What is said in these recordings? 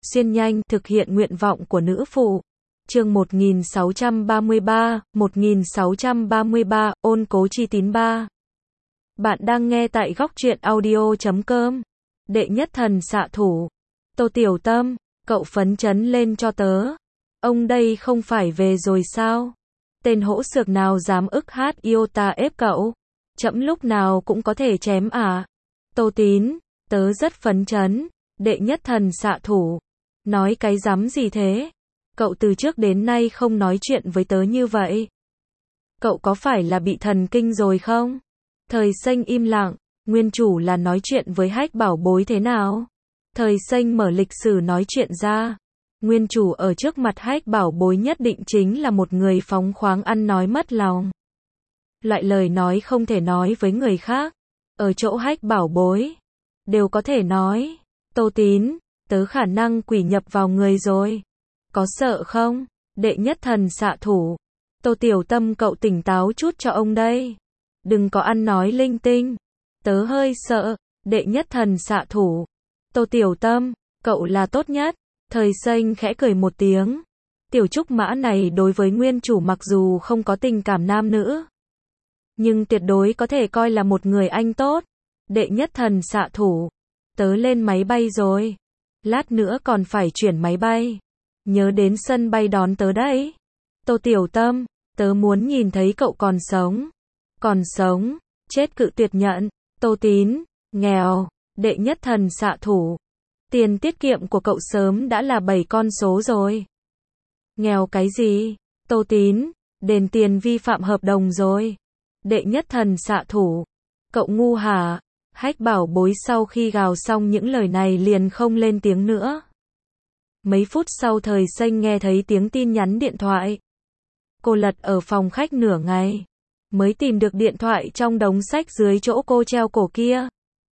xuyên nhanh, thực hiện nguyện vọng của nữ phụ. Chương 1633, ôn cố chi tín 3. Bạn đang nghe tại góc truyện audio.com. Đệ nhất thần xạ thủ. Tô Tiểu Tâm, cậu phấn chấn lên cho tớ. Ông đây không phải về rồi sao? Tên hỗn xược nào dám ức hát yêu ta ép cậu? Trẫm lúc nào cũng có thể chém à? Tô Tín, tớ rất phấn chấn. Đệ nhất thần xạ thủ. Nói cái rắm gì thế? Cậu từ trước đến nay không nói chuyện với tớ như vậy. Cậu có phải là bị thần kinh rồi không? Thời Xanh im lặng, nguyên chủ là nói chuyện với Hách Bảo Bối thế nào? Thời Xanh mở lịch sử nói chuyện ra. Nguyên chủ ở trước mặt Hách Bảo Bối nhất định chính là một người phóng khoáng ăn nói mất lòng. Loại lời nói không thể nói với người khác. Ở chỗ Hách Bảo Bối, đều có thể nói. Tô Tín, tớ khả năng quỷ nhập vào người rồi. Có sợ không? Đệ nhất thần xạ thủ. Tô Tiểu Tâm, cậu tỉnh táo chút cho ông đây. Đừng có ăn nói linh tinh. Tớ hơi sợ. Đệ nhất thần xạ thủ. Tô Tiểu Tâm, cậu là tốt nhất. Thời Xanh khẽ cười một tiếng. Tiểu trúc mã này đối với nguyên chủ mặc dù không có tình cảm nam nữ, nhưng tuyệt đối có thể coi là một người anh tốt. Đệ nhất thần xạ thủ. Tớ lên máy bay rồi. Lát nữa còn phải chuyển máy bay. Nhớ đến sân bay đón tớ đấy. Tô Tiểu Tâm, tớ muốn nhìn thấy cậu còn sống. Còn sống, chết cự tuyệt nhận. Tô Tín, nghèo. Đệ nhất thần xạ thủ. Tiền tiết kiệm của cậu sớm đã là 7 con số rồi. Nghèo cái gì? Tô Tín, đền tiền vi phạm hợp đồng rồi. Đệ nhất thần xạ thủ. Cậu ngu hả? Hách Bảo Bối sau khi gào xong những lời này liền không lên tiếng nữa. Mấy phút sau Thời Xanh nghe thấy tiếng tin nhắn điện thoại. Cô lật ở phòng khách nửa ngày, mới tìm được điện thoại trong đống sách dưới chỗ cô treo cổ kia.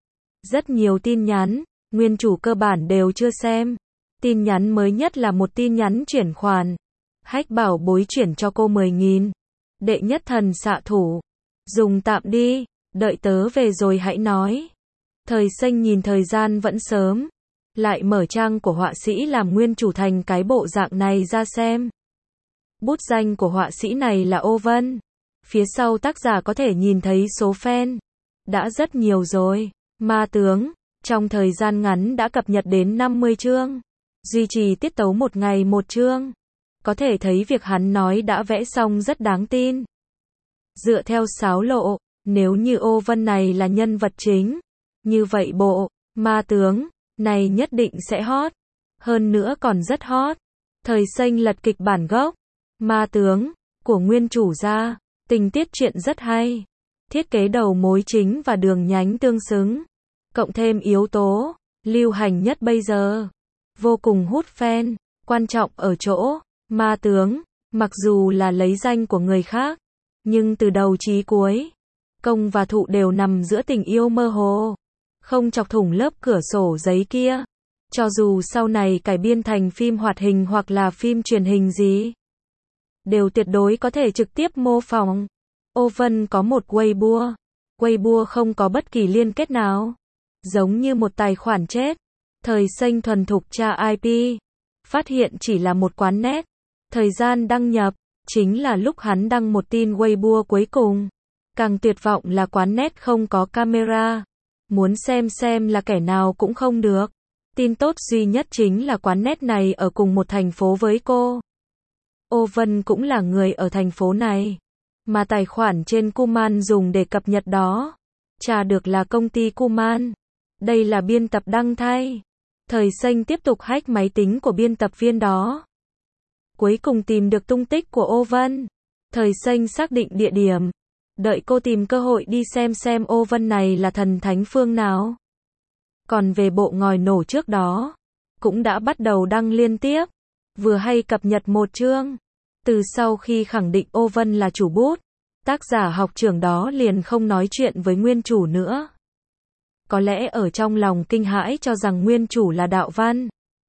Rất nhiều tin nhắn, nguyên chủ cơ bản đều chưa xem. Tin nhắn mới nhất là một tin nhắn chuyển khoản. Hách Bảo Bối chuyển cho cô 10.000. Đệ nhất thần xạ thủ. Dùng tạm đi, đợi tớ về rồi hãy nói. Thời Xanh nhìn thời gian vẫn sớm, lại mở trang của họa sĩ làm nguyên chủ thành cái bộ dạng này ra xem. Bút danh của họa sĩ này là Ô Vân. Phía sau tác giả có thể nhìn thấy số fan. Đã rất nhiều rồi. Ma tướng, trong thời gian ngắn đã cập nhật đến 50 chương. Duy trì tiết tấu một ngày một chương. Có thể thấy việc hắn nói đã vẽ xong rất đáng tin. Dựa theo sáo lộ, nếu như Ô Vân này là nhân vật chính, như vậy bộ ma tướng này nhất định sẽ hot. Hơn nữa còn rất hot. Thời Xanh lật kịch bản gốc ma tướng của nguyên chủ ra. Tình tiết truyện rất hay. Thiết kế đầu mối chính và đường nhánh tương xứng. Cộng thêm yếu tố lưu hành nhất bây giờ, vô cùng hút fan. Quan trọng ở chỗ ma tướng, mặc dù là lấy danh của người khác, nhưng từ đầu chí cuối, công và thụ đều nằm giữa tình yêu mơ hồ, không chọc thủng lớp cửa sổ giấy kia. Cho dù sau này cải biên thành phim hoạt hình hoặc là phim truyền hình gì, đều tuyệt đối có thể trực tiếp mô phỏng. Ô Vân có một Weibo. Weibo không có bất kỳ liên kết nào, giống như một tài khoản chết. Thời Xanh thuần thục tra IP, phát hiện chỉ là một quán net. Thời gian đăng nhập chính là lúc hắn đăng một tin Weibo cuối cùng. Càng tuyệt vọng là quán net không có camera, muốn xem là kẻ nào cũng không được. Tin tốt duy nhất chính là quán net này ở cùng một thành phố với cô. Ô Vân cũng là người ở thành phố này, mà tài khoản trên Kuman dùng để cập nhật đó, tra được là công ty Kuman. Đây là biên tập đăng thay. Thời Xanh tiếp tục hack máy tính của biên tập viên đó. Cuối cùng tìm được tung tích của Ô Vân. Thời Xanh xác định địa điểm, đợi cô tìm cơ hội đi xem Ô Vân này là thần thánh phương nào. Còn về bộ ngòi nổ trước đó, cũng đã bắt đầu đăng liên tiếp, vừa hay cập nhật một chương. Từ sau khi khẳng định Ô Vân là chủ bút, tác giả học trưởng đó liền không nói chuyện với nguyên chủ nữa. Có lẽ ở trong lòng kinh hãi cho rằng nguyên chủ là đạo văn.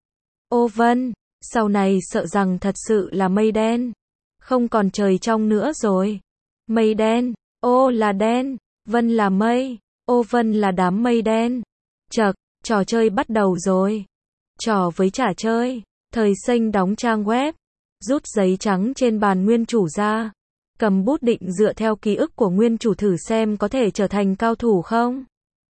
Ô Vân, sau này sợ rằng thật sự là mây đen, không còn trời trong nữa rồi. Mây đen, ô là đen, Vân là mây, Ô Vân là đám mây đen. Chậc, trò chơi bắt đầu rồi. Trò với trả chơi. Thời xanh đóng trang web. Rút giấy trắng trên bàn nguyên chủ ra. Cầm bút định dựa theo ký ức của nguyên chủ thử xem có thể trở thành cao thủ không.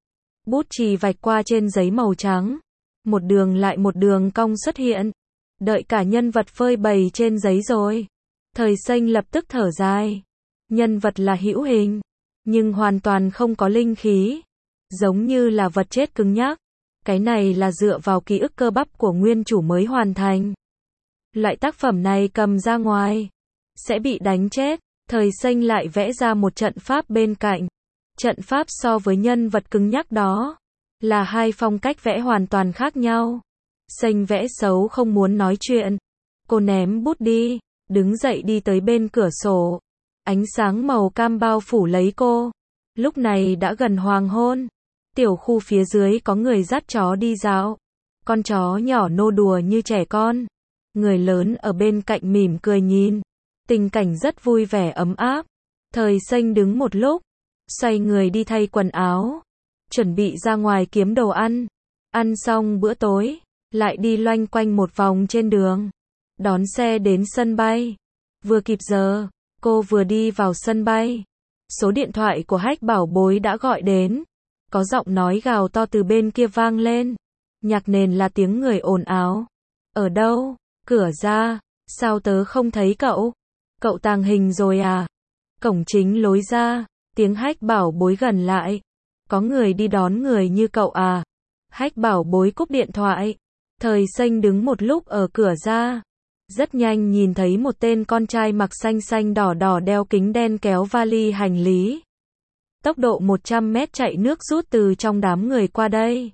Bút chì vạch qua trên giấy màu trắng. Một đường lại một đường cong xuất hiện. Đợi cả nhân vật phơi bày trên giấy rồi. Thời xanh lập tức thở dài. Nhân vật là hữu hình, nhưng hoàn toàn không có linh khí. Giống như là vật chết cứng nhắc. Cái này là dựa vào ký ức cơ bắp của nguyên chủ mới hoàn thành. Loại tác phẩm này cầm ra ngoài sẽ bị đánh chết. Thời xanh lại vẽ ra một trận pháp bên cạnh. Trận pháp so với nhân vật cứng nhắc đó là hai phong cách vẽ hoàn toàn khác nhau. Xanh vẽ xấu không muốn nói chuyện. Cô ném bút đi, đứng dậy đi tới bên cửa sổ. Ánh sáng màu cam bao phủ lấy cô. Lúc này đã gần hoàng hôn. Tiểu khu phía dưới có người dắt chó đi dạo. Con chó nhỏ nô đùa như trẻ con. Người lớn ở bên cạnh mỉm cười nhìn. Tình cảnh rất vui vẻ ấm áp. Thời xanh đứng một lúc, xoay người đi thay quần áo, chuẩn bị ra ngoài kiếm đồ ăn. Ăn xong bữa tối, lại đi loanh quanh một vòng trên đường, đón xe đến sân bay. Vừa kịp giờ, cô vừa đi vào sân bay. Số điện thoại của Hách Bảo Bối đã gọi đến. Có giọng nói gào to từ bên kia vang lên. Nhạc nền là tiếng người ồn ào. Ở đâu? Cửa ra. Sao tớ không thấy cậu? Cậu tàng hình rồi à? Cổng chính lối ra. Tiếng Hách Bảo Bối gần lại. Có người đi đón người như cậu à? Hách Bảo Bối cúp điện thoại. Thời xanh đứng một lúc ở cửa ra. Rất nhanh nhìn thấy một tên con trai mặc xanh xanh đỏ đỏ đeo kính đen kéo vali hành lý. Tốc độ 100 mét chạy nước rút từ trong đám người qua đây.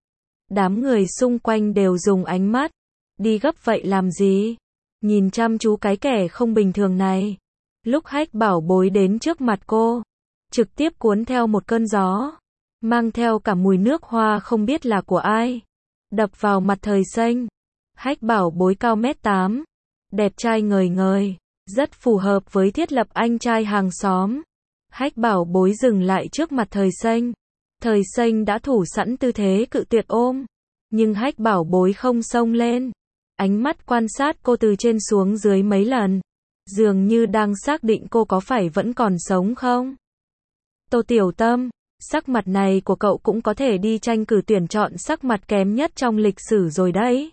Đám người xung quanh đều dùng ánh mắt. Đi gấp vậy làm gì? Nhìn chăm chú cái kẻ không bình thường này. Lúc Hách Bảo Bối đến trước mặt cô, trực tiếp cuốn theo một cơn gió, mang theo cả mùi nước hoa không biết là của ai, đập vào mặt thời xanh. Hách Bảo Bối cao 1m8, đẹp trai ngời ngời, rất phù hợp với thiết lập anh trai hàng xóm. Hách Bảo Bối dừng lại trước mặt thời xanh. Thời xanh đã thủ sẵn tư thế cự tuyệt ôm, nhưng Hách Bảo Bối không xông lên. Ánh mắt quan sát cô từ trên xuống dưới mấy lần, dường như đang xác định cô có phải vẫn còn sống không. Tô Tiểu Tâm, sắc mặt này của cậu cũng có thể đi tranh cử tuyển chọn sắc mặt kém nhất trong lịch sử rồi đấy.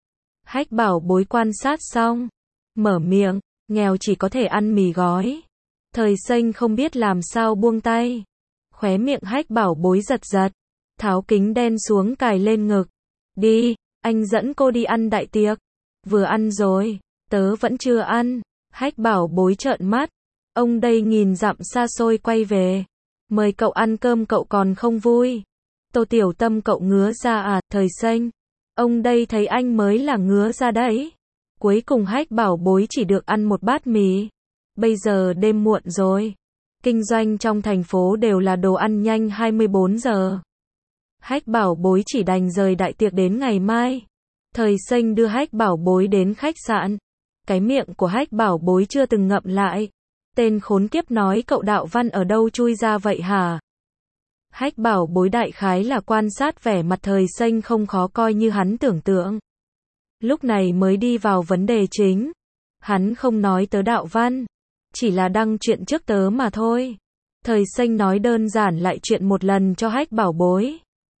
Hách Bảo Bối quan sát xong, mở miệng, nghèo chỉ có thể ăn mì gói. Thời xanh không biết làm sao buông tay. Khóe miệng Hách Bảo Bối giật giật, tháo kính đen xuống cài lên ngực. Đi, anh dẫn cô đi ăn đại tiệc. Vừa ăn rồi, tớ vẫn chưa ăn. Hách Bảo Bối trợn mắt. Ông đây nghìn dặm xa xôi quay về. Mời cậu ăn cơm cậu còn không vui. Tô Tiểu Tâm cậu ngứa ra à? Thời xanh. Ông đây thấy anh mới là ngứa ra đấy. Cuối cùng Hách Bảo Bối chỉ được ăn một bát mì. Bây giờ đêm muộn rồi. Kinh doanh trong thành phố đều là đồ ăn nhanh 24 giờ. Hách Bảo Bối chỉ đành rời đại tiệc đến ngày mai. Thời xanh đưa Hách Bảo Bối đến khách sạn. Cái miệng của Hách Bảo Bối chưa từng ngậm lại. Tên khốn kiếp nói cậu đạo văn ở đâu chui ra vậy hả? Hách Bảo Bối đại khái là quan sát vẻ mặt thời xanh không khó coi như hắn tưởng tượng. Lúc này mới đi vào vấn đề chính. Hắn không nói tớ đạo văn, chỉ là đăng chuyện trước tớ mà thôi. Thời xanh nói đơn giản lại chuyện một lần cho Hách Bảo Bối.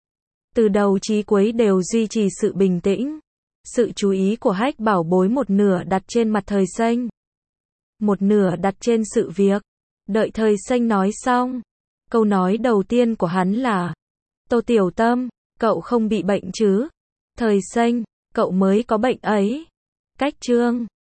Từ đầu chí cuối đều duy trì sự bình tĩnh. Sự chú ý của Hách Bảo Bối một nửa đặt trên mặt thời xanh, một nửa đặt trên sự việc. Đợi thời xanh nói xong, câu nói đầu tiên của hắn là: Tô Tiểu Tâm, cậu không bị bệnh chứ? Thời xanh, cậu mới có bệnh ấy. Cách chương